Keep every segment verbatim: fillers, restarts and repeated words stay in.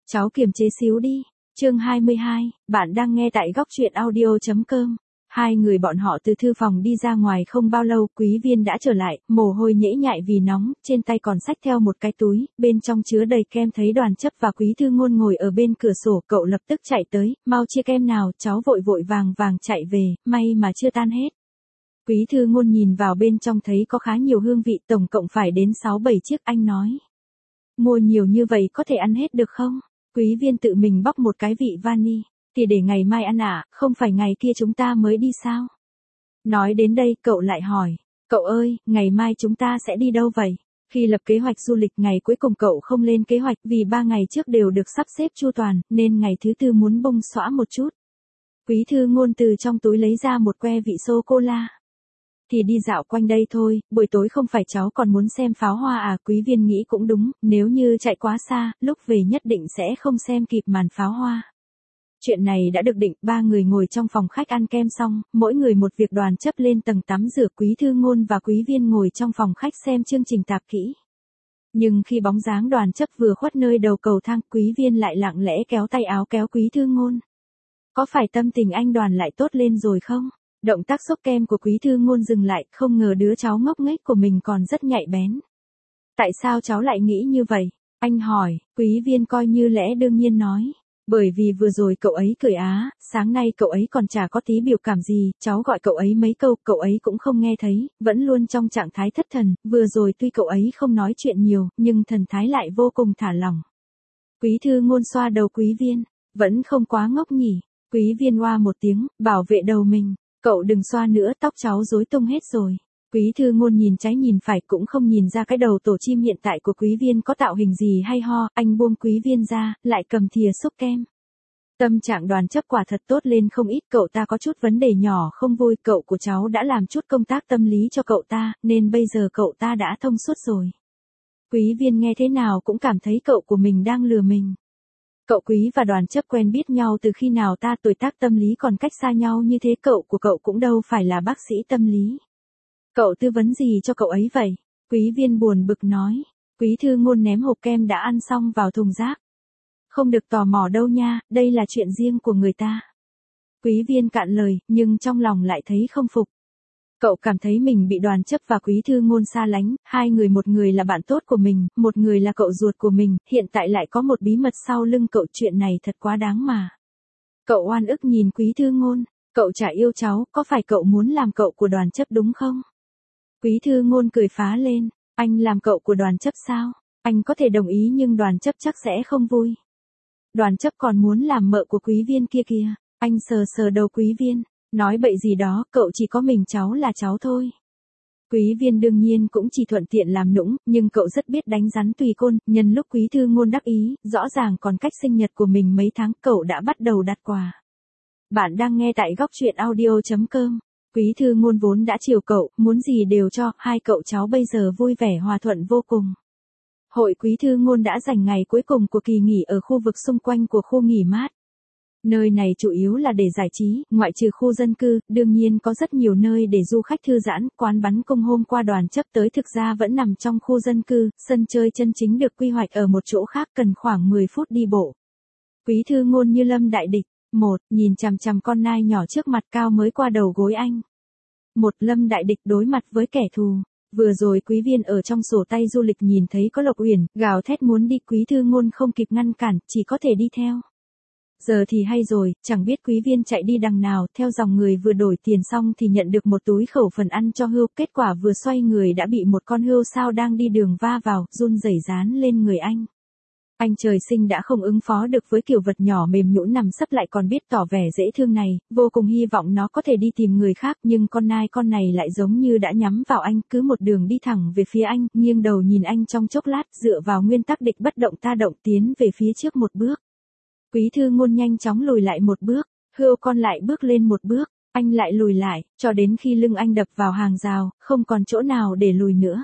Cháu kiềm chế xíu đi. Chương hai mươi hai, bạn đang nghe tại góc truyện audio.com. Hai người bọn họ từ thư phòng đi ra ngoài không bao lâu, Quý Viên đã trở lại, mồ hôi nhễ nhại vì nóng, trên tay còn xách theo một cái túi, bên trong chứa đầy kem. Thấy Đoàn Chấp và Quý Thư Ngôn ngồi ở bên cửa sổ, cậu lập tức chạy tới, mau chia kem nào. Cháu vội vội vàng vàng chạy về, may mà chưa tan hết. Quý Thư Ngôn nhìn vào bên trong thấy có khá nhiều hương vị, tổng cộng phải đến sáu bảy chiếc. Anh nói, mua nhiều như vậy có thể ăn hết được không? Quý Viên tự mình bóc một cái vị vani. Thì để ngày mai ăn ạ, à, không phải ngày kia chúng ta mới đi sao? Nói đến đây cậu lại hỏi, cậu ơi, ngày mai chúng ta sẽ đi đâu vậy? Khi lập kế hoạch du lịch ngày cuối cùng cậu không lên kế hoạch vì ba ngày trước đều được sắp xếp chu toàn, nên ngày thứ tư muốn bông xõa một chút. Quý Thư Ngôn từ trong túi lấy ra một que vị sô-cô-la. Thì đi dạo quanh đây thôi, buổi tối không phải cháu còn muốn xem pháo hoa à? Quý Viên nghĩ cũng đúng, nếu như chạy quá xa, lúc về nhất định sẽ không xem kịp màn pháo hoa. Chuyện này đã được định, ba người ngồi trong phòng khách ăn kem xong, mỗi người một việc. Đoàn Chấp lên tầng tắm rửa, Quý Thư Ngôn và Quý Viên ngồi trong phòng khách xem chương trình tạp kỹ. Nhưng khi bóng dáng Đoàn Chấp vừa khuất nơi đầu cầu thang, Quý Viên lại lặng lẽ kéo tay áo kéo Quý Thư Ngôn. Có phải tâm tình anh Đoàn lại tốt lên rồi không? Động tác xốc kem của Quý Thư Ngôn dừng lại, không ngờ đứa cháu ngốc nghếch của mình còn rất nhạy bén. Tại sao cháu lại nghĩ như vậy? Anh hỏi. Quý Viên coi như lẽ đương nhiên nói. Bởi vì vừa rồi cậu ấy cười á, sáng nay cậu ấy còn chả có tí biểu cảm gì, cháu gọi cậu ấy mấy câu, cậu ấy cũng không nghe thấy, vẫn luôn trong trạng thái thất thần, vừa rồi tuy cậu ấy không nói chuyện nhiều, nhưng thần thái lại vô cùng thả lỏng. Quý Thư Ngôn xoa đầu Quý Viên, vẫn không quá ngốc nhỉ? Quý Viên oa một tiếng, bảo vệ đầu mình, cậu đừng xoa nữa, tóc cháu rối tung hết rồi. Quý Thư Ngôn nhìn trái nhìn phải cũng không nhìn ra cái đầu tổ chim hiện tại của Quý Viên có tạo hình gì hay ho, anh buông Quý Viên ra, lại cầm thìa xúc kem. Tâm trạng Đoàn Chấp quả thật tốt lên không ít, cậu ta có chút vấn đề nhỏ không vui, cậu của cháu đã làm chút công tác tâm lý cho cậu ta, nên bây giờ cậu ta đã thông suốt rồi. Quý Viên nghe thế nào cũng cảm thấy cậu của mình đang lừa mình. Cậu Quý và Đoàn Chấp quen biết nhau từ khi nào ta? Tuổi tác tâm lý còn cách xa nhau như thế, cậu của cậu cũng đâu phải là bác sĩ tâm lý. Cậu tư vấn gì cho cậu ấy vậy? Quý Viên buồn bực nói. Quý Thư Ngôn ném hộp kem đã ăn xong vào thùng rác. Không được tò mò đâu nha, đây là chuyện riêng của người ta. Quý Viên cạn lời, nhưng trong lòng lại thấy không phục. Cậu cảm thấy mình bị Đoàn Chấp và Quý Thư Ngôn xa lánh, hai người, một người là bạn tốt của mình, một người là cậu ruột của mình, hiện tại lại có một bí mật sau lưng cậu, chuyện này thật quá đáng mà. Cậu oan ức nhìn Quý Thư Ngôn, cậu chả yêu cháu, có phải cậu muốn làm cậu của Đoàn Chấp đúng không? Quý Thư Ngôn cười phá lên, anh làm cậu của Đoàn Chấp sao? Anh có thể đồng ý nhưng Đoàn Chấp chắc sẽ không vui. Đoàn Chấp còn muốn làm mợ của Quý Viên kia kìa. Anh sờ sờ đầu Quý Viên, nói bậy gì đó, cậu chỉ có mình cháu là cháu thôi. Quý Viên đương nhiên cũng chỉ thuận tiện làm nũng, nhưng cậu rất biết đánh rắn tùy côn, nhân lúc Quý Thư Ngôn đắc ý, rõ ràng còn cách sinh nhật của mình mấy tháng, cậu đã bắt đầu đặt quà. Bạn đang nghe tại góc truyện audio.com. Quý Thư Ngôn vốn đã chiều cậu, muốn gì đều cho, hai cậu cháu bây giờ vui vẻ hòa thuận vô cùng. Hội Quý Thư Ngôn đã dành ngày cuối cùng của kỳ nghỉ ở khu vực xung quanh của khu nghỉ mát. Nơi này chủ yếu là để giải trí, ngoại trừ khu dân cư, đương nhiên có rất nhiều nơi để du khách thư giãn. Quán bắn cung hôm qua Đoàn Chấp tới thực ra vẫn nằm trong khu dân cư, sân chơi chân chính được quy hoạch ở một chỗ khác, cần khoảng mười phút đi bộ. Quý Thư Ngôn như lâm đại địch. Một, nhìn chằm chằm con nai nhỏ trước mặt cao mới qua đầu gối anh. Một, lâm đại địch đối mặt với kẻ thù. Vừa rồi Quý Viên ở trong sổ tay du lịch nhìn thấy có Lộc Uyển, gào thét muốn đi, Quý Thư Ngôn không kịp ngăn cản, chỉ có thể đi theo. Giờ thì hay rồi, chẳng biết Quý Viên chạy đi đằng nào, theo dòng người vừa đổi tiền xong thì nhận được một túi khẩu phần ăn cho hươu, kết quả vừa xoay người đã bị một con hươu sao đang đi đường va vào, run rẩy dán lên người anh. Anh trời sinh đã không ứng phó được với kiểu vật nhỏ mềm nhũn nằm sấp lại còn biết tỏ vẻ dễ thương này, vô cùng hy vọng nó có thể đi tìm người khác, nhưng con nai con này lại giống như đã nhắm vào anh, cứ một đường đi thẳng về phía anh, nghiêng đầu nhìn anh trong chốc lát, dựa vào nguyên tắc địch bất động ta động, tiến về phía trước một bước. Quý Thư Ngôn nhanh chóng lùi lại một bước, hươu con lại bước lên một bước, anh lại lùi lại, cho đến khi lưng anh đập vào hàng rào, không còn chỗ nào để lùi nữa.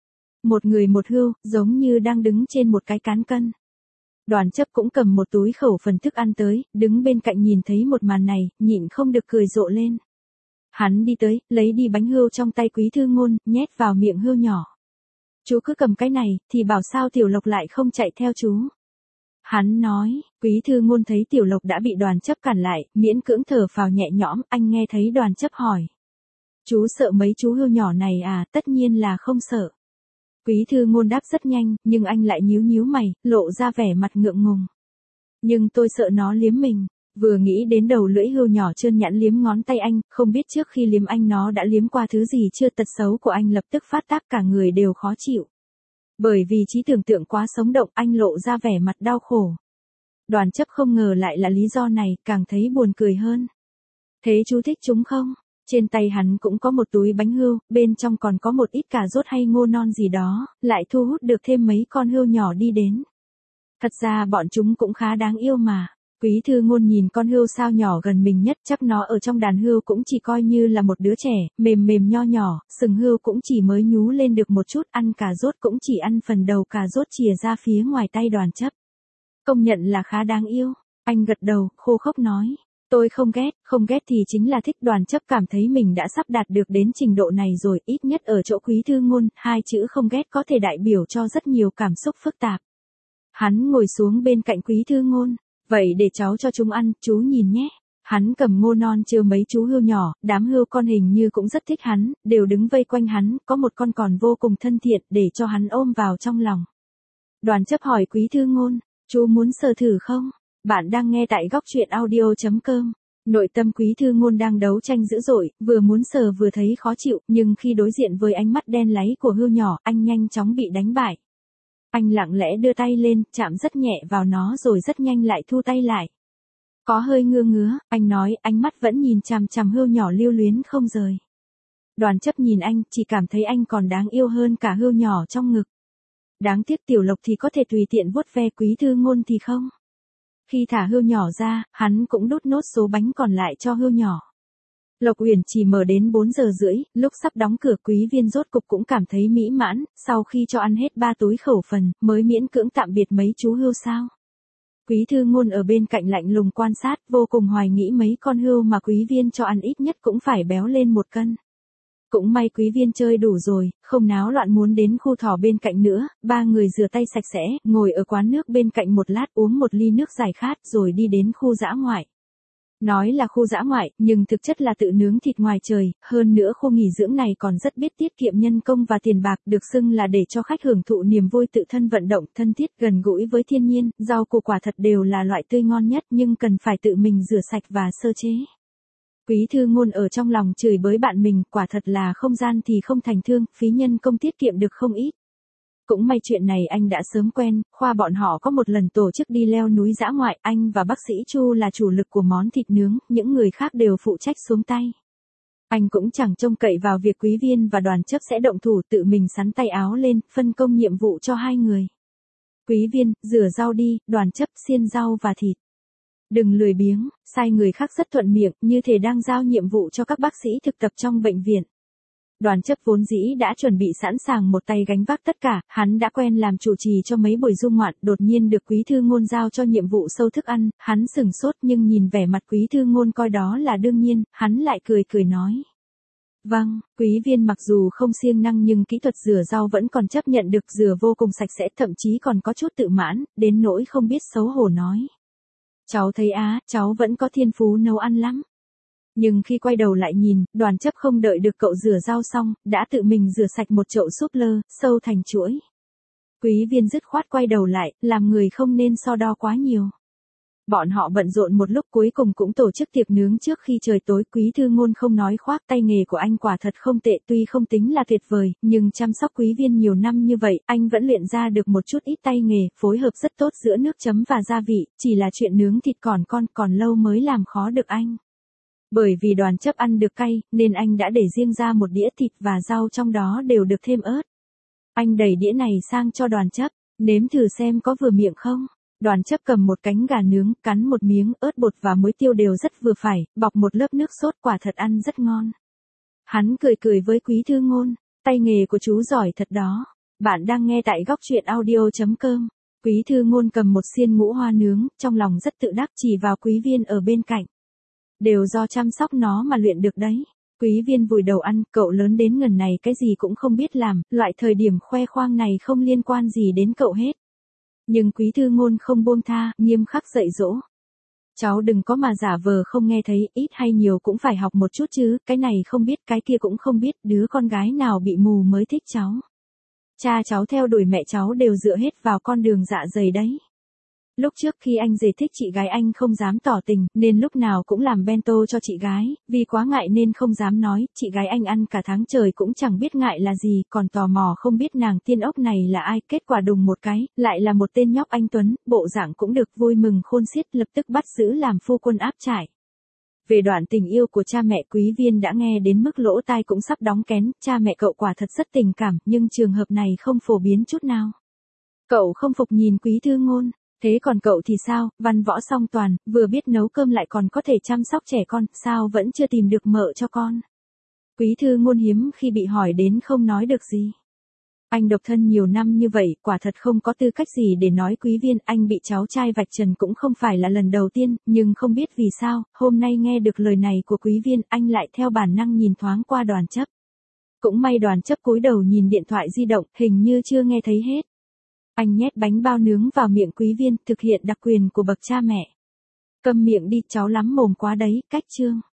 Một người một hươu, giống như đang đứng trên một cái cán cân. Đoàn Chấp cũng cầm một túi khẩu phần thức ăn tới, đứng bên cạnh nhìn thấy một màn này, nhịn không được cười rộ lên. Hắn đi tới, lấy đi bánh hươu trong tay Quý Thư Ngôn, nhét vào miệng hươu nhỏ. Chú cứ cầm cái này, thì bảo sao Tiểu Lộc lại không chạy theo chú. Hắn nói, Quý Thư Ngôn thấy Tiểu Lộc đã bị Đoàn Chấp cản lại, miễn cưỡng thở phào nhẹ nhõm, anh nghe thấy Đoàn Chấp hỏi. Chú sợ mấy chú hươu nhỏ này à, tất nhiên là không sợ. Quý Thư Ngôn đáp rất nhanh, nhưng anh lại nhíu nhíu mày, lộ ra vẻ mặt ngượng ngùng. Nhưng tôi sợ nó liếm mình. Vừa nghĩ đến đầu lưỡi hươu nhỏ trơn nhẵn liếm ngón tay anh, không biết trước khi liếm anh nó đã liếm qua thứ gì chưa, tật xấu của anh lập tức phát tác, cả người đều khó chịu. Bởi vì trí tưởng tượng quá sống động, anh lộ ra vẻ mặt đau khổ. Đoàn Chấp không ngờ lại là lý do này, càng thấy buồn cười hơn. Thế chú thích chúng không? Trên tay hắn cũng có một túi bánh hươu, bên trong còn có một ít cà rốt hay ngô non gì đó, lại thu hút được thêm mấy con hươu nhỏ đi đến. Thật ra bọn chúng cũng khá đáng yêu mà. Quý Thư Ngôn nhìn con hươu sao nhỏ gần mình nhất, chắc nó ở trong đàn hươu cũng chỉ coi như là một đứa trẻ, mềm mềm nho nhỏ, sừng hươu cũng chỉ mới nhú lên được một chút, ăn cà rốt cũng chỉ ăn phần đầu cà rốt chìa ra phía ngoài tay Đoàn Chấp. Công nhận là khá đáng yêu. Anh gật đầu, khô khốc nói. Tôi không ghét, không ghét thì chính là thích. Đoàn Chấp cảm thấy mình đã sắp đạt được đến trình độ này rồi, ít nhất ở chỗ Quý Thư Ngôn, hai chữ không ghét có thể đại biểu cho rất nhiều cảm xúc phức tạp. Hắn ngồi xuống bên cạnh Quý Thư Ngôn. Vậy để cháu cho chúng ăn, chú nhìn nhé. Hắn cầm ngô non trêu mấy chú hươu nhỏ, đám hươu con hình như cũng rất thích hắn, đều đứng vây quanh hắn, có một con còn vô cùng thân thiện để cho hắn ôm vào trong lòng. Đoàn Chấp hỏi Quý Thư Ngôn, chú muốn sờ thử không? Bạn đang nghe tại góc truyện audio chấm com. Nội tâm Quý Thư Ngôn đang đấu tranh dữ dội, vừa muốn sờ vừa thấy khó chịu, nhưng khi đối diện với ánh mắt đen láy của hươu nhỏ, anh nhanh chóng bị đánh bại. Anh lặng lẽ đưa tay lên, chạm rất nhẹ vào nó rồi rất nhanh lại thu tay lại. Có hơi ngứa ngứa, anh nói, ánh mắt vẫn nhìn chằm chằm hươu nhỏ lưu luyến không rời. Đoàn Chấp nhìn anh, chỉ cảm thấy anh còn đáng yêu hơn cả hươu nhỏ trong ngực. Đáng tiếc Tiểu Lộc thì có thể tùy tiện vuốt ve, Quý Thư Ngôn thì không. Khi thả hươu nhỏ ra, hắn cũng đút nốt số bánh còn lại cho hươu nhỏ. Lộc Uyển chỉ mở đến bốn giờ rưỡi, lúc sắp đóng cửa Quý Viên rốt cục cũng cảm thấy mỹ mãn, sau khi cho ăn hết ba túi khẩu phần, mới miễn cưỡng tạm biệt mấy chú hươu sao. Quý Thư Ngôn ở bên cạnh lạnh lùng quan sát, vô cùng hoài nghĩ mấy con hươu mà Quý Viên cho ăn ít nhất cũng phải béo lên một cân. Cũng may Quý Viên chơi đủ rồi, không náo loạn muốn đến khu thỏ bên cạnh nữa, ba người rửa tay sạch sẽ, ngồi ở quán nước bên cạnh một lát uống một ly nước giải khát rồi đi đến khu dã ngoại. Nói là khu dã ngoại, nhưng thực chất là tự nướng thịt ngoài trời, hơn nữa khu nghỉ dưỡng này còn rất biết tiết kiệm nhân công và tiền bạc, được xưng là để cho khách hưởng thụ niềm vui tự thân vận động, thân thiết, gần gũi với thiên nhiên, rau củ quả thật đều là loại tươi ngon nhất nhưng cần phải tự mình rửa sạch và sơ chế. Quý Thư Ngôn ở trong lòng chửi bới bạn mình, quả thật là không gian thì không thành thương, phí nhân công tiết kiệm được không ít. Cũng may chuyện này anh đã sớm quen, khoa bọn họ có một lần tổ chức đi leo núi dã ngoại, anh và bác sĩ Chu là chủ lực của món thịt nướng, những người khác đều phụ trách xuống tay. Anh cũng chẳng trông cậy vào việc Quý Viên và Đoàn Chấp sẽ động thủ, tự mình xắn tay áo lên, phân công nhiệm vụ cho hai người. Quý Viên, rửa rau đi, Đoàn Chấp xiên rau và thịt. Đừng lười biếng, sai người khác rất thuận miệng, như thể đang giao nhiệm vụ cho các bác sĩ thực tập trong bệnh viện. Đoàn Chấp vốn dĩ đã chuẩn bị sẵn sàng một tay gánh vác tất cả, hắn đã quen làm chủ trì cho mấy buổi du ngoạn, đột nhiên được Quý Thư Ngôn giao cho nhiệm vụ sâu thức ăn, hắn sửng sốt nhưng nhìn vẻ mặt Quý Thư Ngôn coi đó là đương nhiên, hắn lại cười cười nói. Vâng, Quý Viên mặc dù không siêng năng nhưng kỹ thuật rửa rau vẫn còn chấp nhận được, rửa vô cùng sạch sẽ, thậm chí còn có chút tự mãn, đến nỗi không biết xấu hổ nói. Cháu thấy á, cháu vẫn có thiên phú nấu ăn lắm. Nhưng khi quay đầu lại nhìn, Đoàn Chấp không đợi được cậu rửa rau xong, đã tự mình rửa sạch một chậu súp lơ, sâu thành chuỗi. Quý Viên dứt khoát quay đầu lại, làm người không nên so đo quá nhiều. Bọn họ bận rộn một lúc cuối cùng cũng tổ chức tiệc nướng trước khi trời tối. Quý Thư Ngôn không nói khoác, tay nghề của anh quả thật không tệ, tuy không tính là tuyệt vời, nhưng chăm sóc Quý Viên nhiều năm như vậy, anh vẫn luyện ra được một chút ít tay nghề, phối hợp rất tốt giữa nước chấm và gia vị, chỉ là chuyện nướng thịt còn con còn lâu mới làm khó được anh. Bởi vì Đoàn Chấp ăn được cay, nên anh đã để riêng ra một đĩa thịt và rau trong đó đều được thêm ớt. Anh đẩy đĩa này sang cho Đoàn Chấp, nếm thử xem có vừa miệng không. Đoàn Chấp cầm một cánh gà nướng, cắn một miếng, ớt bột và muối tiêu đều rất vừa phải, bọc một lớp nước sốt, quả thật ăn rất ngon. Hắn cười cười với Quý Thư Ngôn, tay nghề của chú giỏi thật đó. Bạn đang nghe tại góc truyện audio chấm com. Quý Thư Ngôn cầm một xiên ngũ hoa nướng, trong lòng rất tự đắc, chỉ vào Quý Viên ở bên cạnh. Đều do chăm sóc nó mà luyện được đấy. Quý Viên vùi đầu ăn, cậu lớn đến ngần này cái gì cũng không biết làm, loại thời điểm khoe khoang này không liên quan gì đến cậu hết. Nhưng Quý Thư Ngôn không buông tha, nghiêm khắc dạy dỗ. Cháu đừng có mà giả vờ không nghe thấy, ít hay nhiều cũng phải học một chút chứ, cái này không biết cái kia cũng không biết, đứa con gái nào bị mù mới thích cháu. Cha cháu theo đuổi mẹ cháu đều dựa hết vào con đường dạ dày đấy. Lúc trước khi anh rể thích chị gái anh không dám tỏ tình, nên lúc nào cũng làm bento cho chị gái, vì quá ngại nên không dám nói, chị gái anh ăn cả tháng trời cũng chẳng biết ngại là gì, còn tò mò không biết nàng tiên ốc này là ai, kết quả đùng một cái, lại là một tên nhóc anh Tuấn, bộ dạng cũng được vui mừng khôn xiết, lập tức bắt giữ làm phu quân áp trải. Về đoạn tình yêu của cha mẹ Quý Viên đã nghe đến mức lỗ tai cũng sắp đóng kén, cha mẹ cậu quả thật rất tình cảm, nhưng trường hợp này không phổ biến chút nào. Cậu không phục nhìn Quý Thư Ngôn. Thế còn cậu thì sao, văn võ song toàn, vừa biết nấu cơm lại còn có thể chăm sóc trẻ con, sao vẫn chưa tìm được mợ cho con? Quý Thư Ngôn hiếm khi bị hỏi đến không nói được gì. Anh độc thân nhiều năm như vậy, quả thật không có tư cách gì để nói Quý Viên, anh bị cháu trai vạch trần cũng không phải là lần đầu tiên, nhưng không biết vì sao, hôm nay nghe được lời này của Quý Viên, anh lại theo bản năng nhìn thoáng qua Đoàn Chấp. Cũng may Đoàn Chấp cúi đầu nhìn điện thoại di động, hình như chưa nghe thấy hết. Anh nhét bánh bao nướng vào miệng Quý Viên, thực hiện đặc quyền của bậc cha mẹ. Câm miệng đi, cháu lắm mồm quá đấy, cách chương.